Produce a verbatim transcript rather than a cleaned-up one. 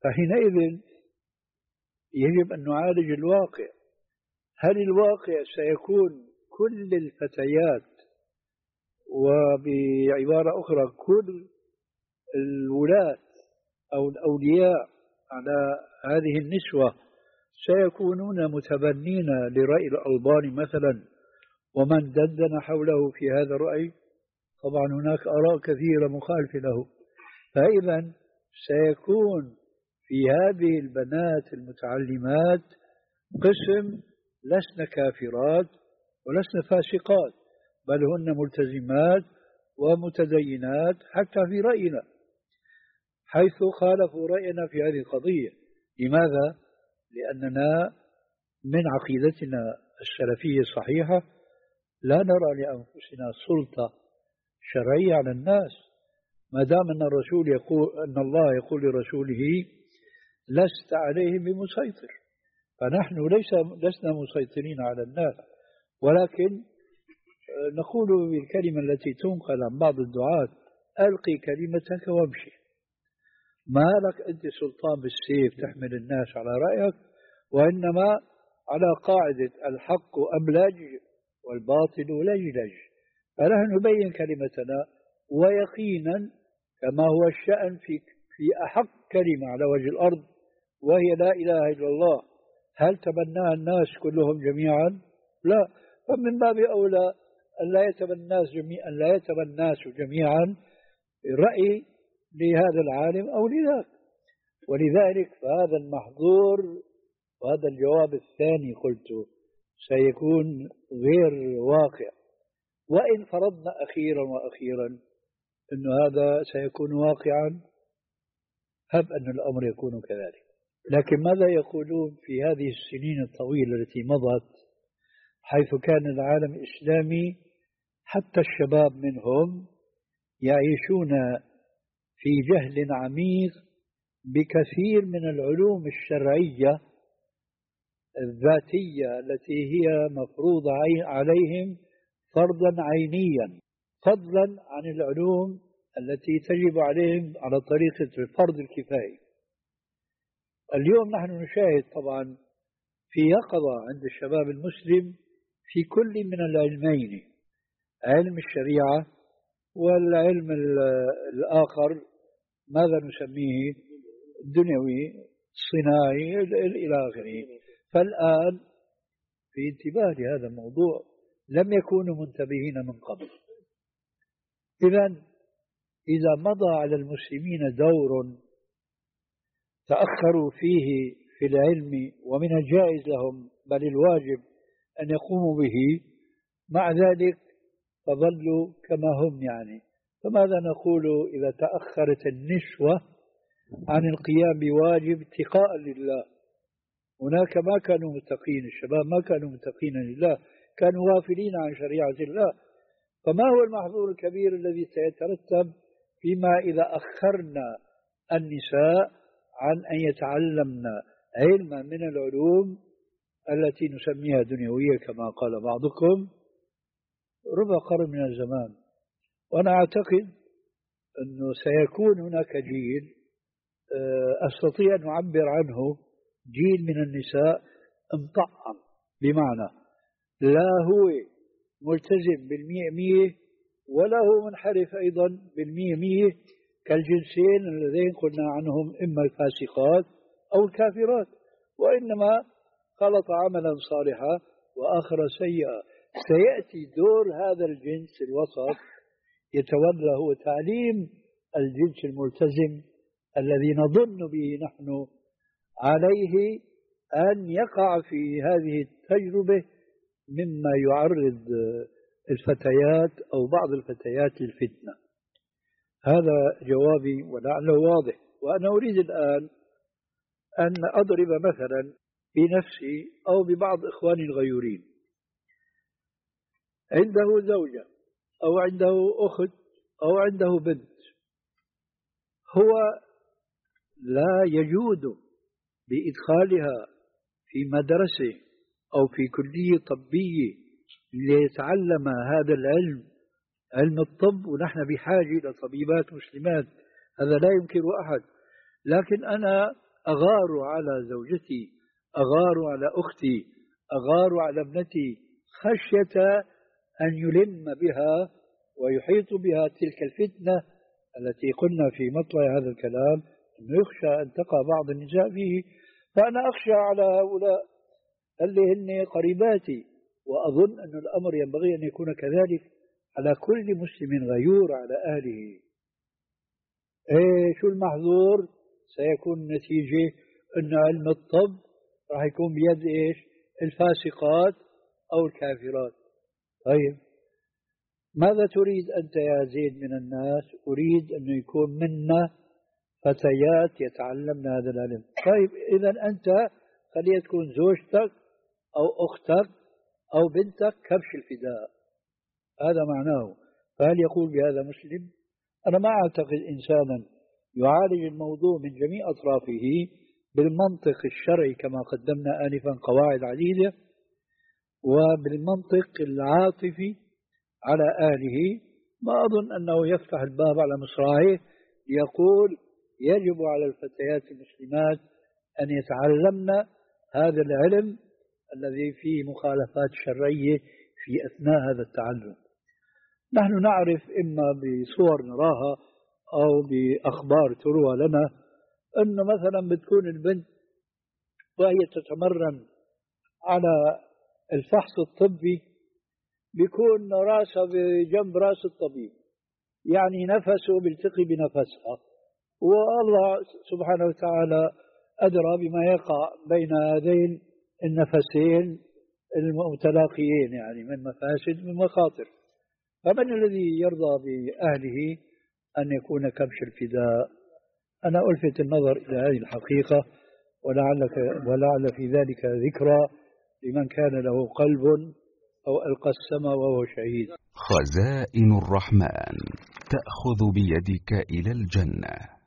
فحينئذ يجب أن نعالج الواقع. هل الواقع سيكون كل الفتيات، وبعبارة أخرى كل الولاة أو الأولياء على هذه النسوة سيكونون متبنين لرأي الألباني مثلا ومن دندن حوله في هذا الرأي؟ طبعا هناك آراء كثيرة مخالفة له. فإذا سيكون في هذه البنات المتعلمات قسم لسن كافرات ولسن فاسقات، بل هن ملتزمات ومتدينات حتى في رأينا، حيث خالفوا رأينا في هذه القضية. لماذا؟ لأننا من عقيدتنا السلفية الصحيحة لا نرى لأنفسنا سلطة شرعية على الناس، ما دام أن الرسول يقول، أن الله يقول لرسوله لست عليهم بمسيطر، فنحن ليس لسنا مسيطرين على الناس، ولكن نقول بالكلمة التي تنقل عن بعض الدعاة: ألقي كلمتك وامشي. ما لك أنت سلطان بالسيف تحمل الناس على رأيك، وإنما على قاعدة الحق أملج والباطل لجلج. فنحن نبين كلمتنا، ويقينا كما هو الشأن في في أحق كلمة على وجه الأرض وهي لا إله إلا الله، هل تبناها الناس كلهم جميعا؟ لا. فمن باب أولى أن لا يتبنى الناس جميعا أن لا يتبنى الناس جميعا رأي لهذا العالم أو لذاك. ولذلك فهذا المحظور، وهذا الجواب الثاني قلت سيكون غير واقع. وإن فرضنا أخيرا وأخيرا أن هذا سيكون واقعا، هب أن الأمر يكون كذلك. لكن ماذا يقولون في هذه السنين الطويلة التي مضت، حيث كان العالم الإسلامي حتى الشباب منهم يعيشون في جهل عميق بكثير من العلوم الشرعية الذاتية التي هي مفروضة عليهم فرضا عينيا، فضلا عن العلوم التي تجب عليهم على طريقة الفرض الكفائي. اليوم نحن نشاهد طبعا في يقظة عند الشباب المسلم في كل من العلمين، علم الشريعة والعلم الآخر ماذا نسميه الدنيوي الصناعي إلى آخره. فالآن في انتباه لهذا الموضوع، لم يكونوا منتبهين من قبل. إذن إذا مضى على المسلمين دور تأخروا فيه في العلم ومن الجائز لهم بل الواجب أن يقوموا به، مع ذلك فظلوا كما هم يعني. فماذا نقول إذا تأخرت النسوة عن القيام بواجب اتقاء لله؟ هناك ما كانوا متقين، الشباب ما كانوا متقين لله، كانوا غافلين عن شريعة الله. فما هو المحظور الكبير الذي سيترتب فيما إذا أخرنا النساء عن أن يتعلمن علما من العلوم التي نسميها دنيوية كما قال بعضكم ربع قرن من الزمان؟ وأنا أعتقد أنه سيكون هناك جيل أستطيع أن أعبر عنه جيل من النساء مطعم، بمعنى لا هو ملتزم بالمئة مية ولا هو منحرف أيضا بالمئة مية كالجنسين الذين قلنا عنهم إما الفاسقات أو الكافرات، وإنما خلط عملا صالحا وآخر سيئا. سيأتي دور هذا الجنس الوسط يتولى هو تعليم الجنس الملتزم الذي نظن به نحن عليه أن يقع في هذه التجربة مما يعرض الفتيات أو بعض الفتيات للفتنة. هذا جوابي ولعله واضح. وأنا أريد الآن أن أضرب مثلا بنفسي أو ببعض إخواني الغيورين. عنده زوجة أو عنده أخت أو عنده بنت، هو لا يجود بإدخالها في مدرسة أو في كلية طبية ليتعلم هذا العلم، علم الطب، ونحن بحاجة إلى طبيبات مسلمات، هذا لا ينكر أحد. لكن أنا أغار على زوجتي، أغار على أختي، أغار على ابنتي، خشية أن يلم بها ويحيط بها تلك الفتنة التي قلنا في مطلع هذا الكلام أنه يخشى أن تقع بعض النساء فيه. فأنا أخشى على هؤلاء اللي هن قريباتي، وأظن أن الأمر ينبغي أن يكون كذلك على كل مسلم غيور على أهله. إيه شو المحظور؟ سيكون النتيجة أن علم الطب راح يكون بيد إيش؟ الفاسقات أو الكافرات. طيب ماذا تريد أنت يا زيد من الناس؟ أريد أن يكون منا فتيات يتعلمن هذا العلم. طيب إذا أنت خليها تكون زوجتك أو أختك أو بنتك كبش الفداء، هذا معناه. فهل يقول بهذا مسلم؟ أنا ما أعتقد إنسانا يعالج الموضوع من جميع أطرافه بالمنطق الشرعي كما قدمنا آنفا قواعد عديدة، وبالمنطق العاطفي على أهله. ما أظن أنه يفتح الباب على مصراعيه ليقول يجب على الفتيات المسلمات أن يتعلمن هذا العلم الذي فيه مخالفات شرعية في أثناء هذا التعلم. نحن نعرف إما بصور نراها أو بأخبار تروى لنا أنه مثلا بتكون البنت وهي تتمرن على الفحص الطبي بيكون راسها بجنب راس الطبيب، يعني نفسه بيلتقي بنفسها، والله سبحانه وتعالى أدرى بما يقع بين هذين النفسين المتلاقيين، يعني من مفاسد من مخاطر. فمن الذي يرضى بأهله أن يكون كبش الفداء؟ أنا ألفت النظر إلى هذه الحقيقة، ولعلك ولعل في ذلك ذكرى لمن كان له قلب أو ألقى السماء وهو شهيد. خزائن الرحمن تأخذ بيدك إلى الجنة.